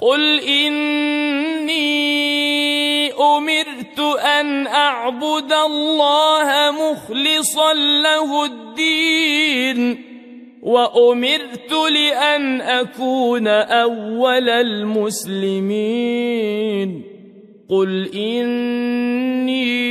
قل إني أمرت أن أعبد الله مخلصا له الدين وأمرت لأن أكون أول المسلمين قل إني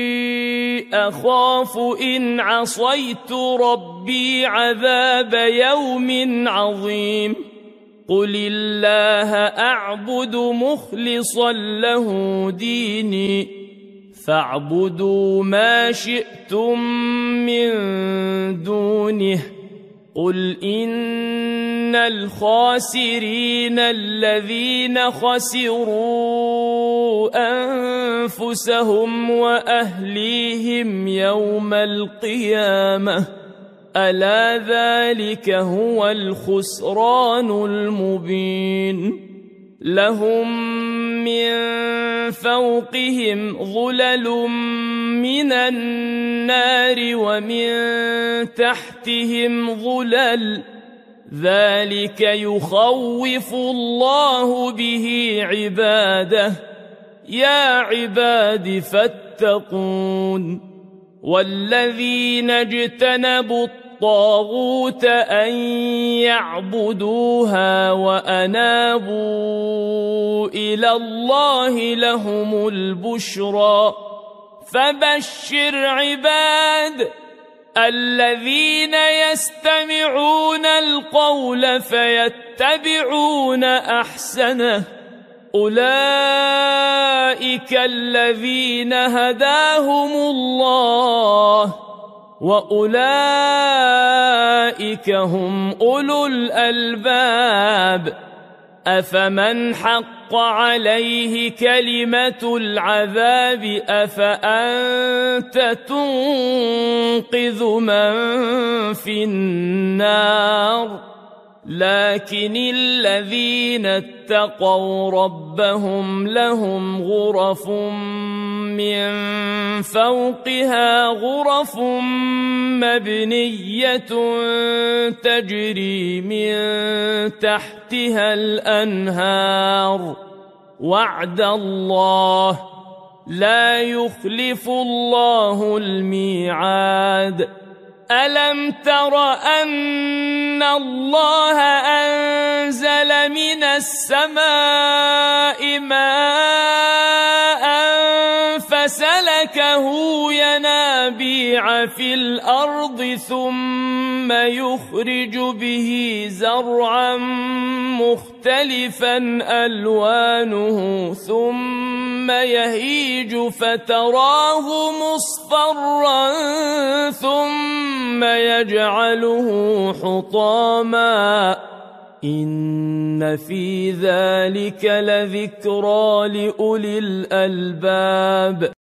أخاف إن عصيت ربي عذاب يوم عظيم قل الله أعبد مخلصا له ديني فاعبدوا ما شئتم من دونه قل إن الخاسرين الذين خسروا أنفسهم وأهليهم يوم القيامة ألا ذلك هو الخسران المبين لهم من فوقهم ظلل من النار ومن تحتهم ظلل ذلك يخوف الله به عباده يا عباد فاتقون والذين اجتنبوا الطاغوت أن يعبدوها وأنابوا إلى الله لهم البشرى فبشر عباد الذين يستمعون القول فيتبعون أحسنه أولئك الذين هداهم الله وأولئك هم أولو الألباب أفمن حق عليه كلمة العذاب أفأنت تنقذ من في النار لكن الذين اتقوا ربهم لهم غرف من فوقها غرف مبنية تجري من تحتها الأنهار وعد الله لا يخلف الله الميعاد ألم تر أن الله أنزل من السماء ماء فسلكه ينابيع في الأرض ثم يخرج به زرعا مختلفا ألوانه ثم يهيج فتراه مصفرا ثم يجعله حطاما إن في ذلك لذكرى لأولي الألباب